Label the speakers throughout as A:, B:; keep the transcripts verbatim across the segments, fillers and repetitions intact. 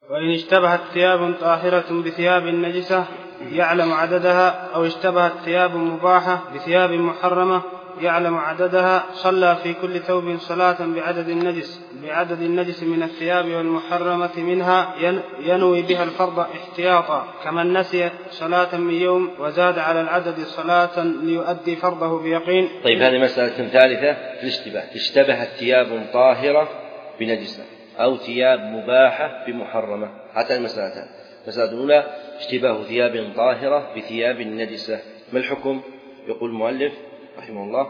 A: وإن اشتبهت ثياب طاهرة بثياب نجسة يعلم عددها، أو اشتبهت ثياب مباحة بثياب محرمة يعلم عددها، صلى في كل ثوب صلاة بعدد النجس بعدد النجس من الثياب والمحرمة منها ينوي بها الفرض احتياطا، كمن نسي صلاة من يوم وزاد على العدد صلاة ليؤدي فرضه بيقين.
B: طيب هذه مسألة ثالثة في الاشتباه. اشتبهت ثياب طاهرة بنجسة أو ثياب مباحة بمحرمة. حتى المسألتان: المسألة الأولى اشتباه ثياب طاهرة بثياب نجسة، ما الحكم؟ يقول المؤلف رحمه الله: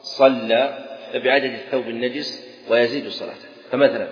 B: صلى بعدد الثوب النجس ويزيد صلاته. فمثلا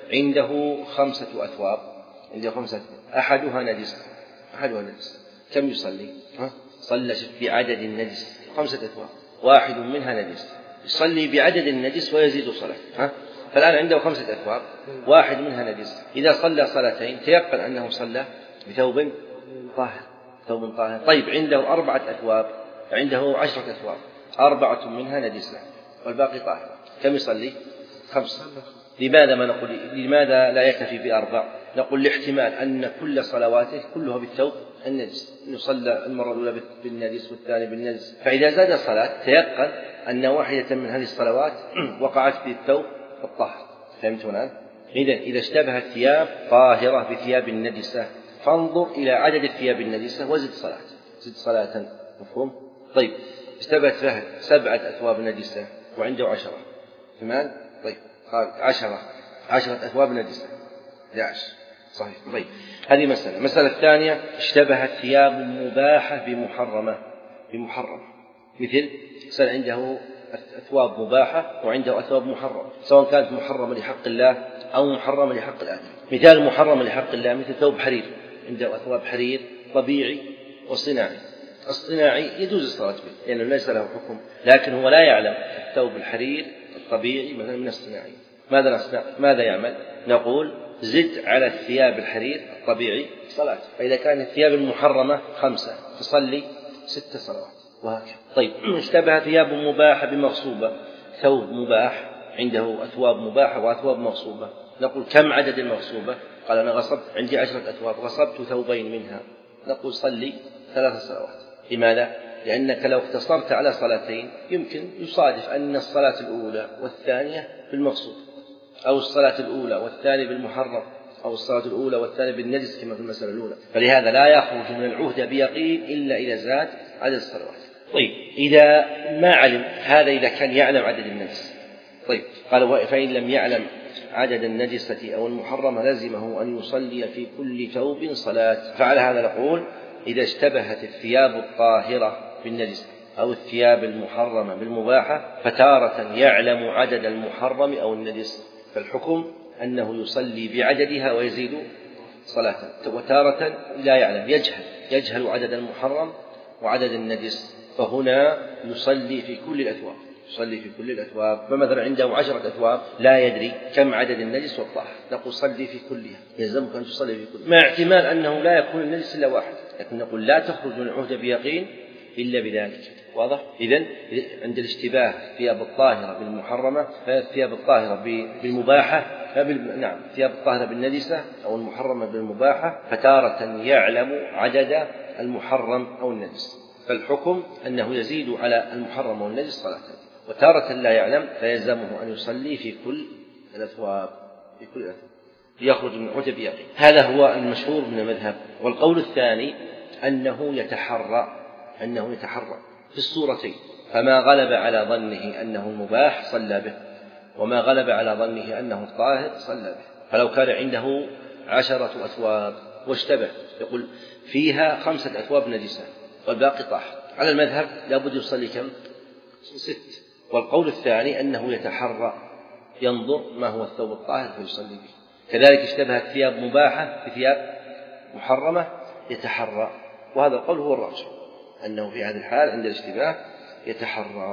B: عنده خمسة أثواب، عنده خمسة أحدها نجس أحدها نجس كم يصلي؟ ها؟ صلى بعدد النجس خمسة أثواب، واحد منها نجس، يصلي بعدد النجس ويزيد صلاته. ها؟ فالآن عنده خمسة أثواب، واحد منها نجس، إذا صلى صلاتين تيقن أنه صلى بثوب طاهر ثوب طاهر. طيب عنده أربعة أثواب، عنده عشرة أثواب، أربعة منها نجسة والباقي طاهر، كم يصلي؟ خمسة. لماذا ما نقول لماذا لا يكتفي بأربع؟ نقول لاحتمال أن كل صلواته كلها بالثوب النجس، يصلى المرة الأولى بالنجس والثاني بالنجس، فإذا زاد الصلاة تيقن أن واحدة من هذه الصلوات وقعت بالثوب الطاهر. فهمتم الآن؟ إذا إذا اشتبهت ثياب طاهرة بثياب النجسة فانظر إلى عدد الثياب النجسة وزد صلاة زد صلاة. مفهوم؟ طيب اشتبهت فهد سبعة أثواب نجسة وعنده عشرة، ثمان، طيب قال عشرة عشرة أثواب نجسة داعش، صحيح. طيب هذه مسألة. مسألة الثانية: اشتبهت ثياب مباحة بمحرمة بمحرمة مثل صار عنده أثواب مباحة وعنده أثواب محرمة، سواء كانت محرمة لحق الله أو محرمة لحق الآدمي. مثال محرمة لحق الله مثل ثوب حرير، عنده أثواب حرير طبيعي وصناعي. الصناعي يجوز الصلاة به لأنه ليس له حكم، لكن هو لا يعلم الثوب الحرير الطبيعي مثلا من الصناعي. ماذا نصنع؟ ماذا يعمل؟ نقول زد على الثياب الحرير الطبيعي صلاة، فإذا كانت الثياب المحرمة خمسة تصلي ست صلوات وهكذا. طيب اشتبه ثياب مباحة بمغصوبة، ثوب مباح عنده أثواب مباحة وأثواب مغصوبة، نقول كم عدد المغصوبة؟ قال أنا غصبت عندي عشرة أثواب، غصبت ثوبين منها، نقول صلي ثلاث صلوات. لماذا؟ لأنك لو اقتصرت على صلاتين يمكن يصادف أن الصلاة الأولى والثانية بالمغصوب، أو الصلاة الأولى والثانية بالمحرم، أو الصلاة الأولى والثانية بالنجس كما في المسألة الأولى، فلهذا لا يخرج من العهدة بيقين إلا إذا زاد عدد الصلوات. طيب إذا ما علم هذا، إذا كان يعلم عدد النجس، طيب قال فإن لم يعلم عدد النجسة أو المحرمة لزمه أن يصلي في كل ثوب صلاة. فعلى هذا نقول إذا اشتبهت الثياب الطاهرة بالنجس أو الثياب المحرمة بالمباحة فتارة يعلم عدد المحرم أو النجس فالحكم أنه يصلي بعددها ويزيد صلاة، وتارة لا يعلم يجهل يجهل عدد المحرم وعدد النجس، فهنا يصلي في كل الأثواب يصلي في كل الأثواب. فمثلا عنده عشرة أثواب لا يدري كم عدد النجس والطاهر، نقول صلي في كلها، يلزمك أن تصلي في كلها، مع احتمال أنه لا يكون النجس إلا واحد، لكن نقول لا تخرج من العهدة بيقين إلا بذلك. واضح؟ إذن عند الاشتباه الثياب الطاهرة بالمحرمة فالثياب الطاهرة بالمباحة فبال... نعم الثياب الطاهرة بالنجسة أو المحرمة بالمباحة فتارة يعلم عدد المحرم أو النجس، فالحكم أنه يزيد على المحرم والنجس صلاة، وتارة لا يعلم فيلزمه أن يصلي في كل الأثواب في كل الأثواب يخرج من عهدة بيقين. هذا هو المشهور من المذهب. والقول الثاني أنه يتحرى أنه يتحرى في الصورتين، فما غلب على ظنه أنه المباح صلى به، وما غلب على ظنه أنه الطاهر صلى به. فلو كان عنده عشرة أثواب واشتبه يقول فيها خمسة أثواب نجسة والباقي طاهر، على المذهب لابد يصلي كم؟ ست. والقول الثاني أنه يتحرى ينظر ما هو الثوب الطاهر فيصلي به. كذلك اشتبهت ثياب مباحة بثياب محرمة يتحرى، وهذا القول هو الراجح أنه في هذه الحال عند الاشتباه يتحرى.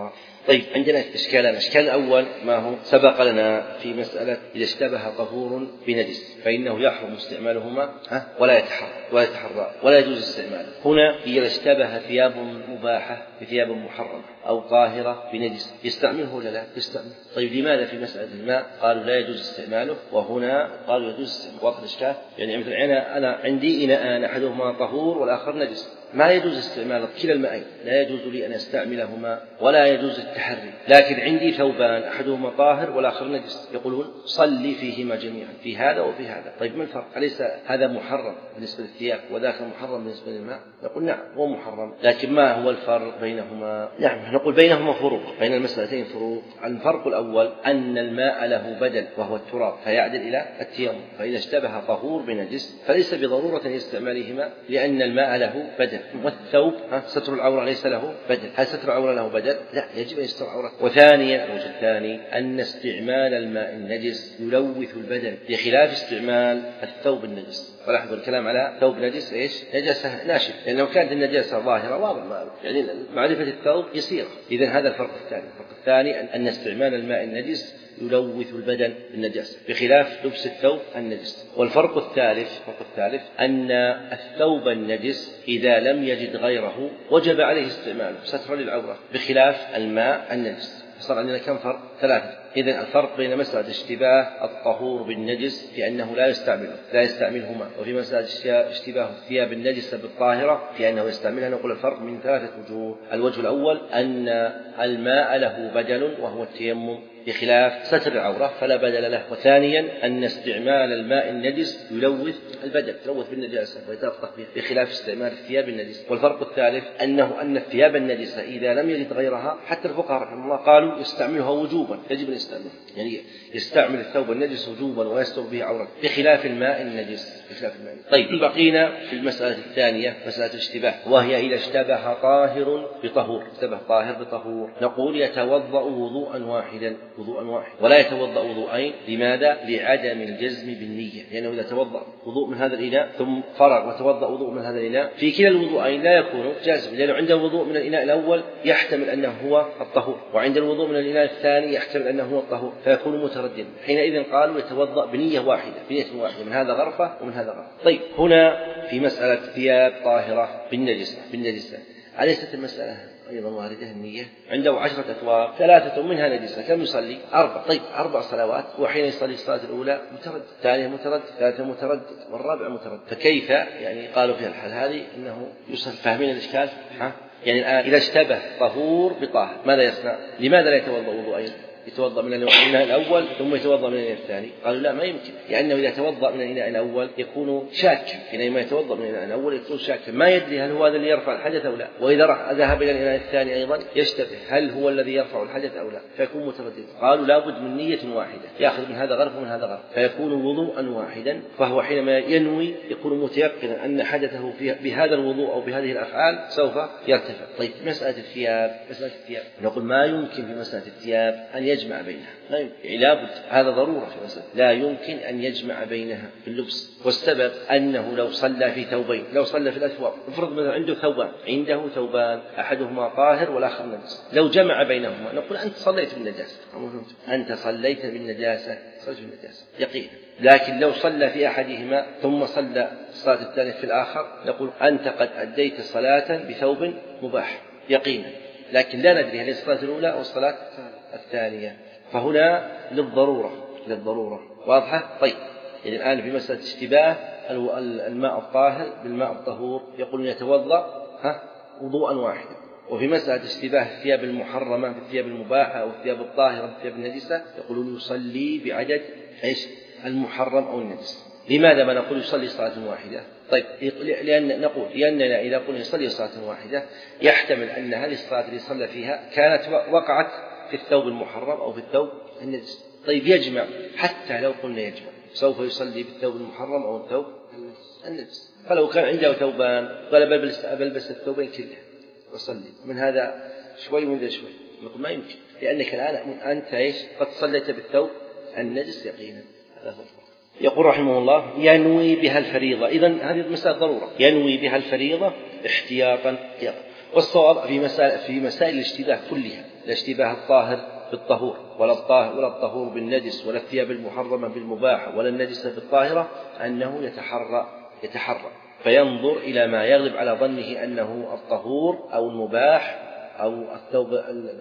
B: طيب عندنا إشكالان. الإشكال الأول ما هو سبق لنا في مسألة إذا اشتبه طهور بنجس فإنه يحرم استعمالهما ولا يتحرى ولا يتحرى ولا يجوز استعماله. هنا إذا اشتبه ثياب مباحة بثياب محرمة أو طاهرة بنجس يستعمله ولا لا يستعمل؟ طيب لماذا في مسألة الماء قالوا لا يجوز استعماله وهنا قالوا يجوز استعماله؟ واضح الإشكال؟ يعني مثل أنا أنا عندي إناءان أحدهما طهور والآخر نجس، ما يجوز استعمال كلا الماءين، لا يجوز لي أن استعملهما ولا يجوز التحري. لكن عندي ثوبان أحدهما طاهر والآخر نجس، يقولون صلي فيهما جميعا في هذا وفي هذا. طيب ما الفرق؟ أليس هذا محرم بالنسبة للثياب وذاك محرم بالنسبة للماء؟ نقول نعم هو محرم، لكن ما هو الفرق بينهما؟ نعم نقول بينهما فروق، بين المسألتين فروق. الفرق الأول أن الماء له بدل وهو التراب فيعدل إلى التيمم، فإذا اشتبه طهور بنجس فليس بضرورة لاستعمالهما لأن الماء له بدل. والثوب ستر العورة ليس له بدل، هل ستر العورة له بدل؟ لا، يجب أن يستر العورة. وثانيا الوجه الثاني أن استعمال الماء النجس يلوث البدن بخلاف استعمال الثوب النجس. فلاحظوا الكلام على ثوب نجس ايش؟ نجاسة ناشف، لأنه كانت النجاسة ظاهرة واضح يعني معرفة الثوب يسيرة. إذن هذا الفرق الثاني. الفرق الثاني أن استعمال الماء النجس يلوث البدن بالنجاسة بخلاف لبس الثوب النجس. والفرق الثالث الفرق الثالث أن الثوب النجس إذا لم يجد غيره وجب عليه استعماله سترا للعورة بخلاف الماء النجس. صار عندنا كم فرق؟ ثلاثة. إذن الفرق بين مسألة اشتباه الطهور بالنجس في أنه لا يستعمله لا يستعملهما، وفي مسألة اشتباه الثياب النجسة بالطاهرة في أنه يستعملها، نقول الفرق من ثلاثة وجوه. الوجه الأول أن الماء له بدل وهو التيمم بخلاف ستر العورة فلا بدل له. وثانيا أن استعمال الماء النجس يلوث البدن، يلوث بالنجاسة ويتلطخ بخلاف استعمال الثياب النجس. والفرق الثالث أنه أن الثياب النجسة إذا لم يجد غيرها حتى الفقهاء رحمه الله قالوا يستعملها وجوبا، يجب أن يستعمل يعني يستعمل الثوب النجس وجوبا ويستر به عورته بخلاف الماء النجس بخلاف الماء. طيب بقينا في المسألة الثانية مسألة الاشتباه، وهي إذا اشتبه طاهر بطهور اشتبه طاهر بطهور نقول يتوضأ وضوءا واحدا وضوءا واحد ولا يتوضأ وضوءين. لماذا؟ لعدم الجزم بالنية، لأنه إذا توضأ وضوء من هذا الإناء ثم فرغ وتوضأ وضوء من هذا الإناء في كلا الوضوءين لا يكون جازما، لأنه عند الوضوء من الإناء الأول يحتمل أنه هو الطهور، وعند الوضوء من الإناء الثاني يحتمل أنه هو الطهور فيكون مترددا. حينئذ قالوا يتوضأ بنية واحدة بنية واحدة من هذا غرفة ومن هذا غرفة. طيب هنا في مسألة ثياب طاهرة بالنجسة بالنجسة أليست المسألة أيضا واردة النية؟ عنده عشرة أثواب ثلاثة منها نجسة، كم يصلي؟ أربع. طيب أربع صلوات، وحين يصلي الصلاة الأولى متردد، الثانية متردد، الثالثة متردد، والرابع متردد، فكيف يعني قالوا في الحال هذه إنه يصل؟ فاهمين الإشكال؟ ها؟ يعني الآن إذا اشتبه طهور بطاهر ماذا يصنع؟ لماذا لا يتوضأ وضوءين؟ يتوضأ من الإناء الأول ثم يتوضأ من الإناء الثاني. قالوا لا ما يمكن، لأنه إذا توضأ من الإناء الأول يكون شاكا، حينما يتوضأ من الإناء الأول يكون شاكا ما يدري هل هو هذا اللي يرفع الحدث أو لا، وإذا ذهب إلى الإناء الثاني أيضا يشتبه هل هو الذي يرفع الحدث أو لا فيكون متردد. قالوا لابد من نية واحدة يأخذ من هذا غرف ومن هذا غرف فيكون وضوءا واحدا، فهو حينما ينوي يكون متيقنا أن حدثه بهذا الوضوء أو بهذه الأفعال سوف يرتفع. طيب مسألة الثياب مسألة الثياب نقول ما يمكن في مسألة الثياب أن يجمع بينها، لا يمكن، لابد هذا ضرورة في مسألة لا يمكن أن يجمع بينها في اللبس. والسبب أنه لو صلى في ثوبين، لو صلى في الأثواب، افرض مثلا عنده ثوبان عنده ثوبان أحدهما طاهر والآخر نجس، لو جمع بينهما نقول أنت صليت بالنجاسة، أنت صليت بالنجاسة صليت بالنجاسة يقينا. لكن لو صلى في أحدهما ثم صلى الصلاة الثانية في الآخر نقول أنت قد أديت صلاة بثوب مباح يقينا، لكن لا ندري هل الصلاة الأولى أو الصلاة الثانية، فهنا للضرورة للضرورة واضحة. طيب يعني الآن في مسألة اشتباه الماء الطاهر بالماء الطهور يقولون يتوضأ ها وضوءا واحدا، وفي مسألة اشتباه الثياب المحرمة بالثياب المباحة أو الثياب الطاهرة بالثياب النجسة يقولون يصلي بعدد ايش المحرم أو النجس. لماذا ما نقول يصلي صلاة واحدة؟ طيب لأن نقول لأننا إذا قلنا يصلي صلاة واحدة يحتمل أن هذه الصلاة اللي صلى فيها كانت وقعت في الثوب المحرم أو في الثوب النجس. طيب يجمع، حتى لو قلنا يجمع سوف يصلي بالثوب المحرم أو الثوب النجس. فلو كان عنده ثوبان قال بلبس, بلبس الثوبين كلها وصلي من هذا شوي ومن ذا شوي، نقول ما يمكن، لأنك الآن أنت إيش قد صليت بالثوب النجس يقينا. يقول رحمه الله ينوي بها الفريضة. إذن هذه مسألة ضرورة، ينوي بها الفريضة احتياطا. والصواب في مسائل في مسائل الاشتباه كلها لا اشتباه الطاهر بالطهور ولا الطاهر ولا الطهور بالنجس ولا الثياب المحرمة بالمباح ولا النجسة بالطاهرة، أنه يتحرى يتحرى فينظر إلى ما يغلب على ظنه أنه الطهور أو المباح أو الثوب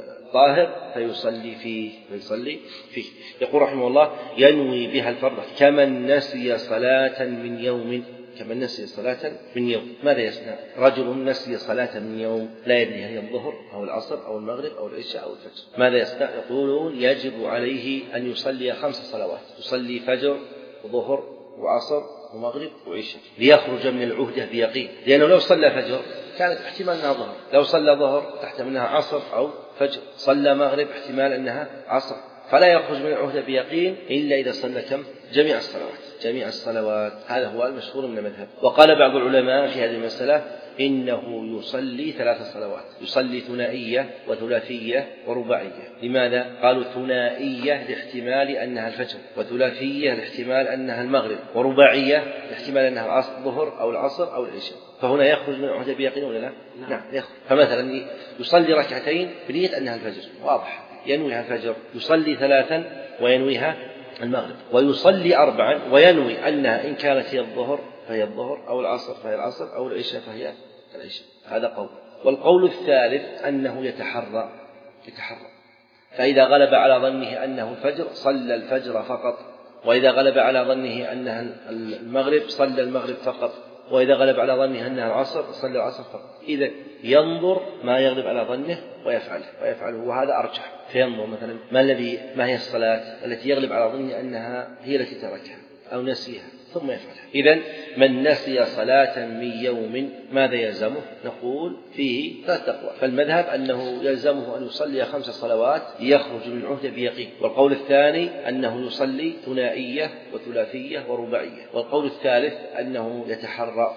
B: الطاهر فيصلي فيه فيصلي فيه يقول رحمه الله: ينوي بها الفرض كمن نسي صلاة من يوم كمن نسي صلاة من يوم. ماذا يصنع؟ رجل نسي صلاة من يوم لا يدري هل هي الظهر أو العصر أو المغرب أو العشاء أو الفجر، ماذا يصنع؟ يقولون يجب عليه أن يصلي خمس صلوات، يصلي فجر وظهر وعصر ومغرب وعشاء ليخرج من العهدة بيقين، لأنه لو صلى فجر كانت احتمال أنها ظهر، لو صلى ظهر تحتمل أنها عصر أو فجر، صلى مغرب احتمال أنها عصر، فلا يخرج من العهدة بيقين إلا إذا صلى كم؟ جميع الصلوات جميع الصلوات هذا هو المشهور من المذهب. وقال بعض العلماء في هذه المسألة إنه يصلي ثلاث صلوات، يصلي ثنائية وثلاثية ورباعية. لماذا؟ قالوا ثنائية لاحتمال أنها الفجر، وثلاثية لاحتمال أنها المغرب، ورباعية لاحتمال أنها العصر الظهر أو العصر أو العشاء، فهنا يخرج من العهدة بيقين ولا لا؟ نعم يخرج. فمثلا يصلي ركعتين بنية أنها الفجر، واضح ينويها الفجر، يصلي ثلاثا وينويها المغرب، ويصلي أربعا وينوي أنها إن كانت هي الظهر فهي الظهر أو العصر فهي العصر أو العشاء فهي العشاء. هذا قول. والقول الثالث أنه يتحرى يتحرى فإذا غلب على ظنه أنه الفجر صلى الفجر فقط، وإذا غلب على ظنه أنها المغرب صلى المغرب فقط، وإذا غلب على ظنه أنها العصر صلى العصر فقط. إذا ينظر ما يغلب على ظنه ويفعله ويفعله وهذا أرجح. فينظر مثلا ما الذي ما هي الصلاة التي يغلب على ظنه أنها هي التي تركها أو نسيها ثم يفعلها. إذن من نسي صلاة من يوم ماذا يلزمه؟ نقول فيه ثلاث أقوال. فالمذهب أنه يلزمه أن يصلي خمس صلوات يخرج من العهدة بيقين، والقول الثاني أنه يصلي ثنائية وثلاثية ورباعية، والقول الثالث أنه يتحرى.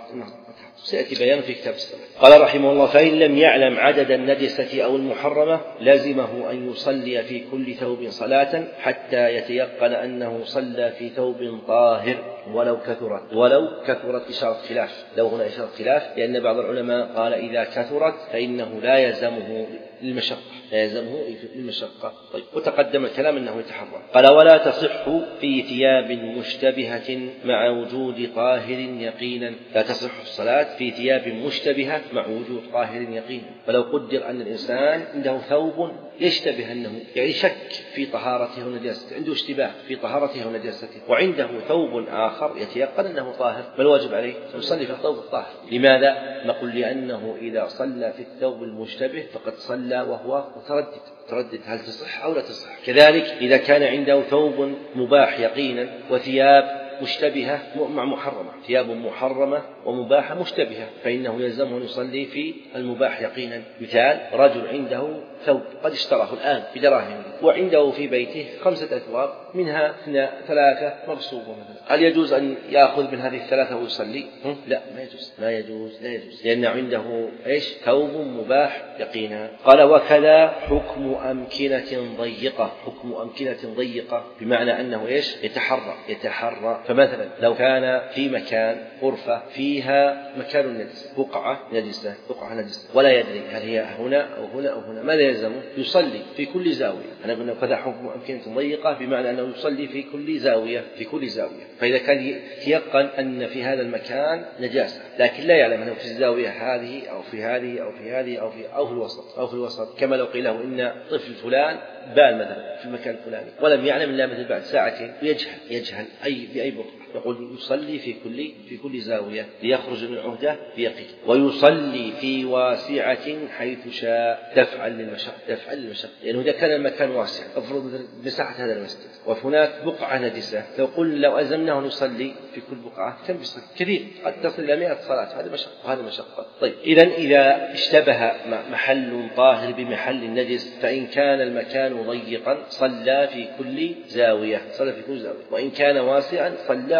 B: سيأتي بيان في كتاب الصلاة. قال رحمه الله: فإن لم يعلم عدد النجسة أو المحرمة لزمه أن يصلي في كل ثوب صلاة حتى يتيقن أنه صلى في ثوب طاهر ولو كثرت ولو كثرت إشارة خلاف، لو هنا إشارة خلاف، لأن بعض العلماء قال إذا كثرت فإنه لا يلزمه للمشقة لا يلزمه للمشقة. طيب، وتقدم الكلام أنه يتحرى. قال: ولا تصح في ثياب مشتبهة مع وجود طاهر يقينا. لا تصح الصلاة في ثياب مشتبهة مع وجود طاهر يقينا. فلو قدر أن الإنسان عنده ثوب يشتبه أنه يعني شك في طهارته ونجاسته، عنده اشتباه في طهارته ونجاسته، وعنده ثوب آخر يتيقن أنه طاهر، ما الواجب عليه؟ يصلي في الثوب الطاهر. لماذا؟ نقول لأنه إذا صلى في الثوب المشتبه فقد صلى وهو متردد تردد هل تصح أو لا تصح. كذلك إذا كان عنده ثوب مباح يقينا وثياب مشتبهة مع محرمة، ثياب محرمة ومباحة مشتبهة، فإنه يلزمه أن يصلي في المباح يقينا. مثال: رجل عنده ثوب قد اشتراه الآن بدراهم، وعنده في بيته خمسة أثواب منها ثلاثة مغصوبة مثلا، هل يجوز أن يأخذ من هذه الثلاثة ويصلي؟ لا، ما يجوز لا يجوز لا يجوز لأن عنده إيش؟ ثوب مباح يقينا. قال: وكذا حكم أمكنة ضيقة. حكم أمكنة ضيقة بمعنى أنه إيش؟ يتحرى يتحرى فمثلا لو كان في مكان غرفة فيها مكان النجس، بقعة نجسة بقعة نجسة ولا يدري هل هي هنا أو هنا أو هنا، ماذا يلزمه؟ يصلي في كل زاوية. أنا قلنا كذا حكم أمكنة ضيقة بمعنى أنه يصلي في كل زاوية في كل زاوية. فإذا كان يتيقن أن في هذا المكان نجاسة لكن لا يعلم أنه في الزاوية هذه أو في هذه أو في هذه أو في أو في الوسط أو في الوسط، كما لو قيل له إن طفل فلان بال مثلا في المكان الفلاني ولم يعلم إلا مثل بعد ساعتين، يجهل يجهل أي بأي بقعة، يقول يصلي في كل في كل زاوية ليخرج من العهدة بيقين. ويصلي في واسعة حيث شاء دفعا للمشقة دفعا للمشقة لأنه إذا كان المكان واسع أفرض مساحة هذا المسجد وهناك بقعة نجسة، لو قل لو ألزمناه نصلي في كل بقعة كم بيصلي؟ كثير، قد تصل إلى مئة صلاة، هذا مشقة وهذا مشقة. طيب، إذن إذا اشتبه محل طاهر بمحل النجس فإن كان المكان ضيقا صلى في كل زاوية صلى في كل زاوية، وإن كان واسعا صلى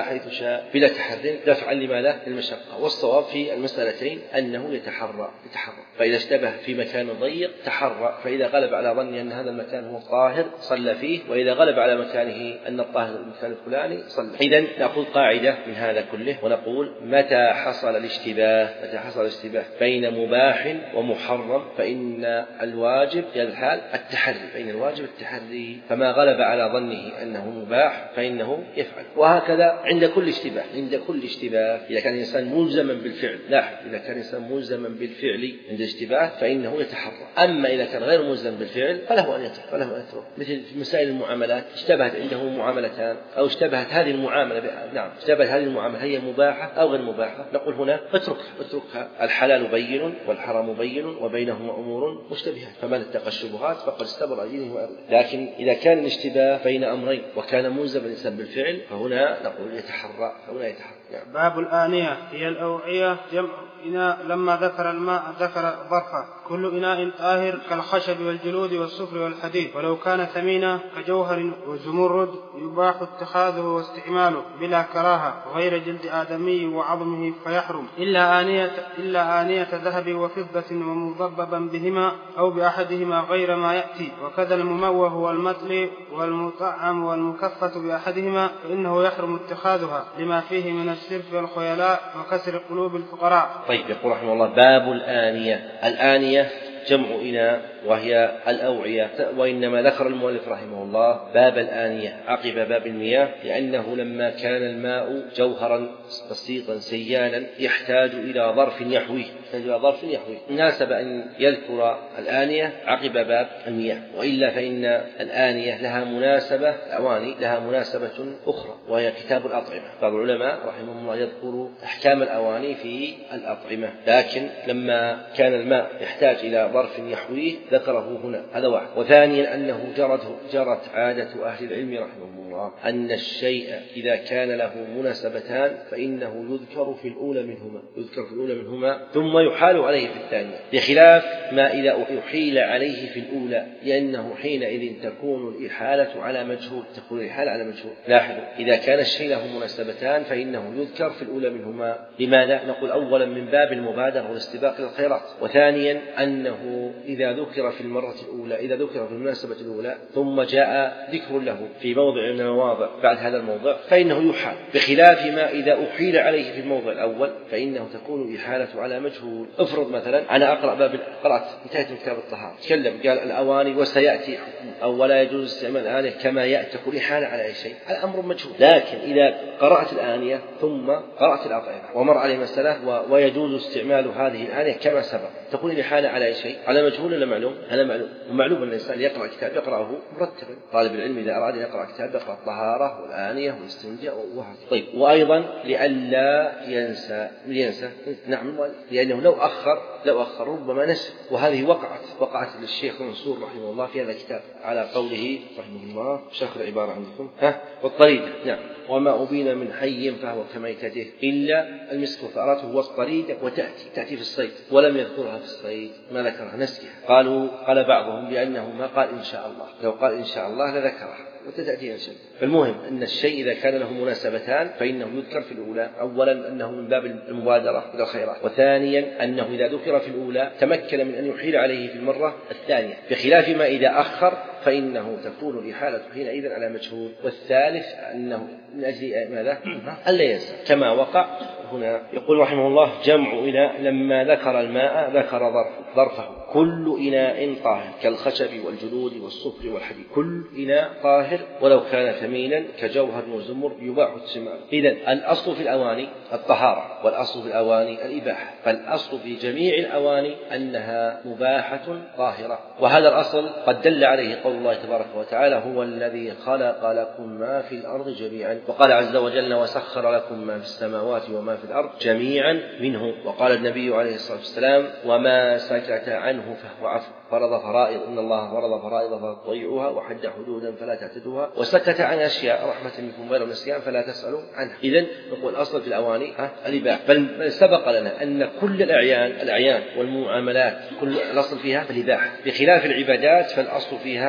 B: حيث شاء بلا تحرٍ دفعا لماذا؟ للمشقة. والصواب في المسألتين أنه يتحرى يتحرى فإذا اشتبه في مكان ضيق تحرى، فإذا غلب على ظنه أن هذا المكان هو الطاهر صلى فيه، وإذا غلب على مكانه أن الطاهر المكان الفلاني صلى. إذن نأخذ قاعدة من هذا كله ونقول متى حصل الاشتباه متى حصل الاشتباه بين مباح ومحرم فإن الواجب في هذا الحال التحري، بين الواجب التحري، فما غلب على ظنه أنه مباح فإنه يفعل. وهكذا عند كل اشتباه عند كل اشتباه إذا كان الإنسان ملزما بالفعل، لاحظ إذا كان الإنسان ملزما بالفعل عند الاشتباه فإنه يتحرى. أما إذا كان غير ملزم بالفعل فله أن يترك فله أن يترك مثل في مسائل المعاملات، اشتبهت عنده معاملتان أو اشتبهت هذه المعاملة نعم اشتبهت هذه المعاملة هي مباحة أو غير مباحة، نقول هنا اتركها اتركها الحلال بين والحرام بين وبينهما أمور مشتبهات، فمن اتقى الشبهات فقد استبرأ دينه وأرضه. لكن إذا كان الاشتباه بين أمرين وكان ملزم الإنسان بالفعل فهنا نقول يتحرى فهنا يتحرى.
A: يعني باب الآنية هي الأوعية جمع إناء. لما ذكر الماء ذكر ظرفه. كل إناء طاهر كالخشب والجلود والصفر والحديد، ولو كان ثمينا كجوهر وزمرد يباح اتخاذه واستعماله بلا كراهة غير جلد آدمي وعظمه فيحرم، إلا آنية إلا آنية ذهب وفضة ومضببا بهما أو بأحدهما غير ما يأتي، وكذا المموه والمطلي والمطعم والمكفة بأحدهما فإنه يحرم اتخاذها لما فيه من السرف والخيلاء وكسر قلوب الفقراء.
B: طيب يقول رحمه الله باب الآنية. الآنية جمع إناء وهي الأوعية، وإنما ذكر المؤلف رحمه الله باب الآنية عقب باب المياه لأنه لما كان الماء جوهرا بسيطا سيالا يحتاج إلى ظرف يحويه يحتاج إلى ظرف يحويه ناسب أن يذكر الآنية عقب باب المياه، وإلا فإن الآنية لها مناسبة الأواني لها مناسبة أخرى وهي كتاب الأطعمة. بعض العلماء رحمه الله يذكر أحكام الأواني في الأطعمة، لكن لما كان الماء يحتاج إلى ظرف يحويه ذكره هنا، هذا واحد. وثانيا أنه جرت, جرت عادة أهل العلم رحمه الله أن الشيء إذا كان له مناسبتان فإنه يذكر في الأولى منهما يذكر في الأولى منهما ثم يحال عليه في الثانية، بخلاف ما إذا يحيل عليه في الأولى، لأنه حينئذ تكون الإحالة على مجهول تكون الإحالة على مجهول. لاحظوا إذا كان الشيء له مناسبتان فإنه يذكر في الأولى منهما. لماذا؟ نقول أولا من باب المبادرة والاستباق إلى الخيرات، وثانيا أنه إذا ذكر في المرة الأولى إذا ذكر في المناسبة الأولى ثم جاء ذكر له في موضع من المواضع بعد هذا الموضع فإنه يحال، بخلاف ما إذا أحيل عليه في الموضع الأول فإنه تكون الإحالة على مجهول. افرض مثلا أنا أقرأ باب قرأت انتهيت من كتاب الطهارة تكلم قال الأواني وسيأتي أو ولا يجوز استعمال الآنية كما يأتي تكون إحالة على أي شيء، هذا أمر مجهول. لكن إذا قرأت الآنية ثم قرأت الأطعمة ومر عليه مسألة ويجوز استعمال هذه الآنية كما سبق تكون الإحالة على أي شيء على مجهول ولا معلوم؟ هذا معلوم. ومعلوم أن الإنسان يقرأ كتاب يقرأه مرتبا. طالب العلم إذا أراد يقرأ كتاب يقرأ الطهارة والآنية والاستنجاء وهذا. طيب وأيضا لئلا ينسى ينسى نعم لأنه لو أخر لو أخر ربما نسي، وهذه وقعت وقعت للشيخ منصور رحمه الله في هذا الكتاب على قوله رحمه الله شيخ العبارة عندكم ها والطريدة نعم وما أبين من حي فهو كميتته إلا المسك وثأرته والطريدة وتأتي تأتي في الصيد ولم يذكرها في الصيد ما ذكرها نسيها. قالوا قال بعضهم لأنه ما قال إن شاء الله، لو قال إن شاء الله لذكرها وتأتي إن شاء الله. فالمهم أن الشيء إذا كان له مناسبتان فإنه يذكر في الأولى، أولا أنه من باب المبادرة إلى الخيرات، وثانيا أنه إذا ذكر في الأولى تمكن من أن يحيل عليه في المرة الثانية، بخلاف ما إذا أخر فإنه تكون الإحالة حينئذ على مجهول. والثالث أنه من أجل ماذا؟ ألا ينسى كما وقع هنا. يقول رحمه الله جمع إناء لما ذكر الماء ذكر ظرف ظرفه. كل إناء طاهر كالخشب والجلود والصفر والحديد، كل إناء طاهر ولو كان ثمينا كجوهر وزمر يباح استعماله. إذن الأصل في الأواني الطهارة والأصل في الأواني الإباحة، فالأصل في جميع الأواني أنها مباحة طاهرة، وهذا الأصل قد دل عليه قول الله تبارك وتعالى هو الذي خلق لكم ما في الأرض جميعا، وقال عز وجل وسخر لكم ما في السماوات وما في الأرض جميعا منه. وقال النبي عليه الصلاة والسلام وما سكت عنه فهو عفو، فرض فرائض إن الله فرض فرائض فتطيعوها وحد حدودا فلا تعتدوها وسكت عن أشياء رحمة بكم غير النسيان فلا تسألوا عنها. إذن نقول الأصل في الأواني الإباحة، بل سبق لنا أن كل الأعيان الأعيان والمعاملات كل الأصل فيها الإباحة، بخلاف العبادات فالأصل فيها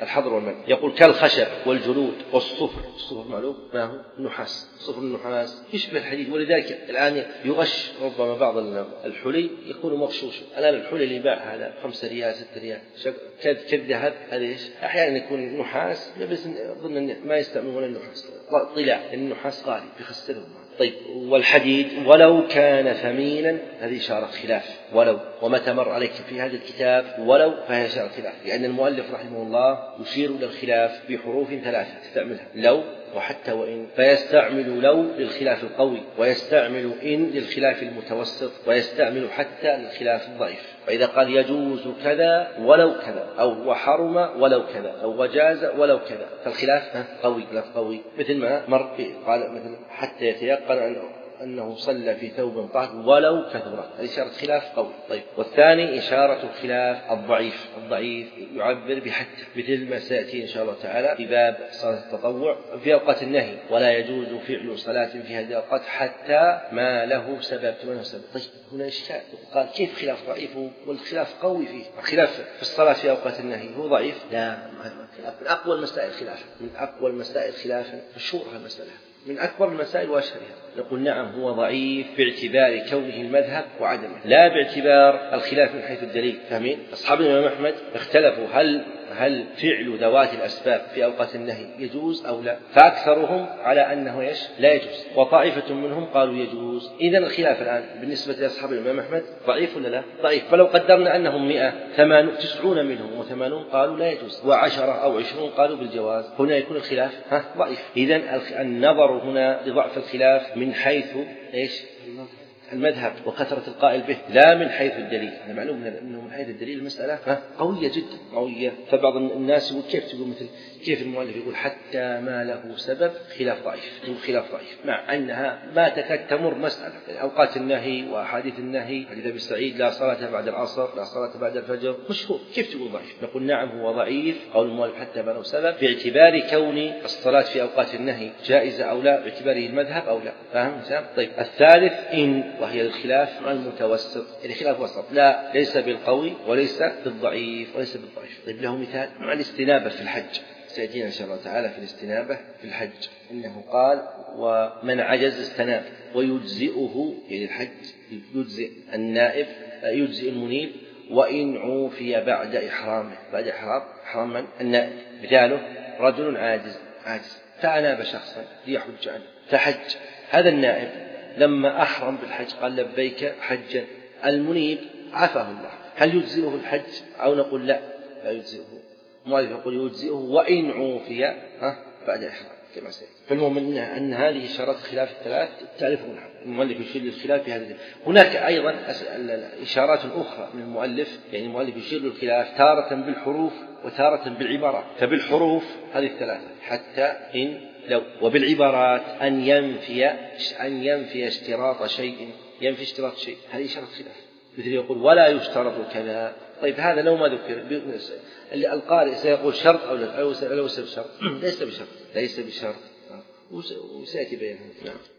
B: الحضر والمنع. يقول كالخشب والجلود والصفر. الصفر معلوم ما هو؟ النحاس. صفر النحاس يشبه الحديد، ولذلك الآن يغش ربما بعض الحلي يكون مغشوشا. الآن الحلي اللي يباع هذا خمسة ريال ستة ريال كالذهب، هذا إيش؟ أحيانا يكون نحاس بس أظن ما يستعملون النحاس طلع، النحاس غالي بيخسرهم. طيب والحديد ولو كان ثمينا، هذه إشارة خلاف. ولو، ومتى مر عليك في هذا الكتاب ولو فهي إشارة خلاف، لأن المؤلف رحمه الله يشير إلى الخلاف بحروف ثلاثة تستعملها: لو وحتى وإن. فيستعمل لو للخلاف القوي، ويستعمل إن للخلاف المتوسط، ويستعمل حتى للخلاف الضعيف. فإذا قال يجوز كذا ولو كذا، أو وحرم ولو كذا، أو وجاز ولو كذا، فالخلاف قوي. خلاف قوي مثل ما مر قال مثل حتى يتيقن أنه صلى في ثوب طاهر ولو كثرت، هذه إشارة خلاف قوي. طيب والثاني إشارة الخلاف الضعيف. الضعيف يعبر بحتى، مثل ما سيأتي إن شاء الله تعالى في باب صلاة التطوع في أوقات النهي: ولا يجوز فعل صلاة في هذه الأوقات حتى ما له سبب. ما له سبب. طيب هنا إشكال، قال كيف خلاف ضعيف والخلاف قوي فيه؟ الخلاف في الصلاة في أوقات النهي هو ضعيف؟ لا، من أقوى المسائل خلافا، من أقوى المسائل خلافا، مشهورة المسألة، من أكبر المسائل وأشهرها. نقول نعم هو ضعيف باعتبار كونه المذهب وعدمه، لا باعتبار الخلاف من حيث الدليل. فاهمين؟ أصحاب الإمام أحمد اختلفوا هل هل فعل ذوات الأسباب في أوقات النهي يجوز أو لا، فأكثرهم على أنه إيش؟ لا يجوز، وطائفة منهم قالوا يجوز. إذن الخلاف الآن بالنسبة لأصحاب الإمام أحمد ضعيف ولا لا؟ ضعيف. فلو قدرنا أنهم مئة، ثمان تسعون منهم وثمانون قالوا لا يجوز، وعشرة أو عشرون قالوا بالجواز، هنا يكون الخلاف ها ضعيف. إذن النظر هنا لضعف الخلاف من حيث إيش؟ المذهب وكثرة القائل به، لا من حيث الدليل. أنا معلوم أنه من حيث الدليل المسألة قوية جدا قوية. فبعض الناس يقول كيف تقول مثل كيف المؤلف يقول حتى ما له سبب خلاف ضعيف، يقول خلاف ضعيف، مع أنها ما تكاد تمر مسألة. أوقات النهي وأحاديث النهي، حديث أبي سعيد لا صلاة بعد العصر، لا صلاة بعد الفجر، مشهور. كيف تقول ضعيف؟ نقول نعم هو ضعيف قول المؤلف حتى ما له سبب باعتبار كون الصلاة في أوقات النهي جائزة أو لا، باعتباره المذهب أو لا. فاهم؟ طيب الثالث إن، وهي الخلاف المتوسط، يعني خلاف وسط، لا ليس بالقوي وليس بالضعيف وليس بالضعيف. طيب له مثال مع الاستنابة في الحج، سيأتينا إن شاء الله تعالى في الاستنابة في الحج، إنه قال ومن عجز استناب ويجزئه، يعني الحج يجزئ النائب، يجزئ المنيب وإن عوفي بعد إحرامه، بعد إحرام إحرام من؟ النائب. مثاله رجل عاجز عاجز فأناب شخصا ليحج عنه فحج، هذا النائب لما أحرم بالحج قال لبيك حجا، المنيب عفاه الله، هل يجزئه الحج أو نقول لا لا يجزئه؟ المؤلف يقول يجزئه وإن عوفي ها بعد إحرام كما سيأتي. فالمهم أن هذه إشارات الخلاف الثلاث تعرفونها، المؤلف يشير للخلاف في هذا. هناك أيضا إشارات أخرى من المؤلف، يعني المؤلف يشير للخلاف تارة بالحروف وتارة بالعبارات. فبالحروف هذه الثلاثة حتى إن لو، وبالعبارات أن ينفي أن ينفي اشتراط شيء، ينفي اشتراط شيء، هذه إشارة خلاف. مثل يقول ولا يشترط كذا. طيب هذا لو ما ذكر القارئ سيقول شرط أو لا، أو ليس بشرط، ليس بشرط، ليس بشرط، وسيأتي بيانه. نعم.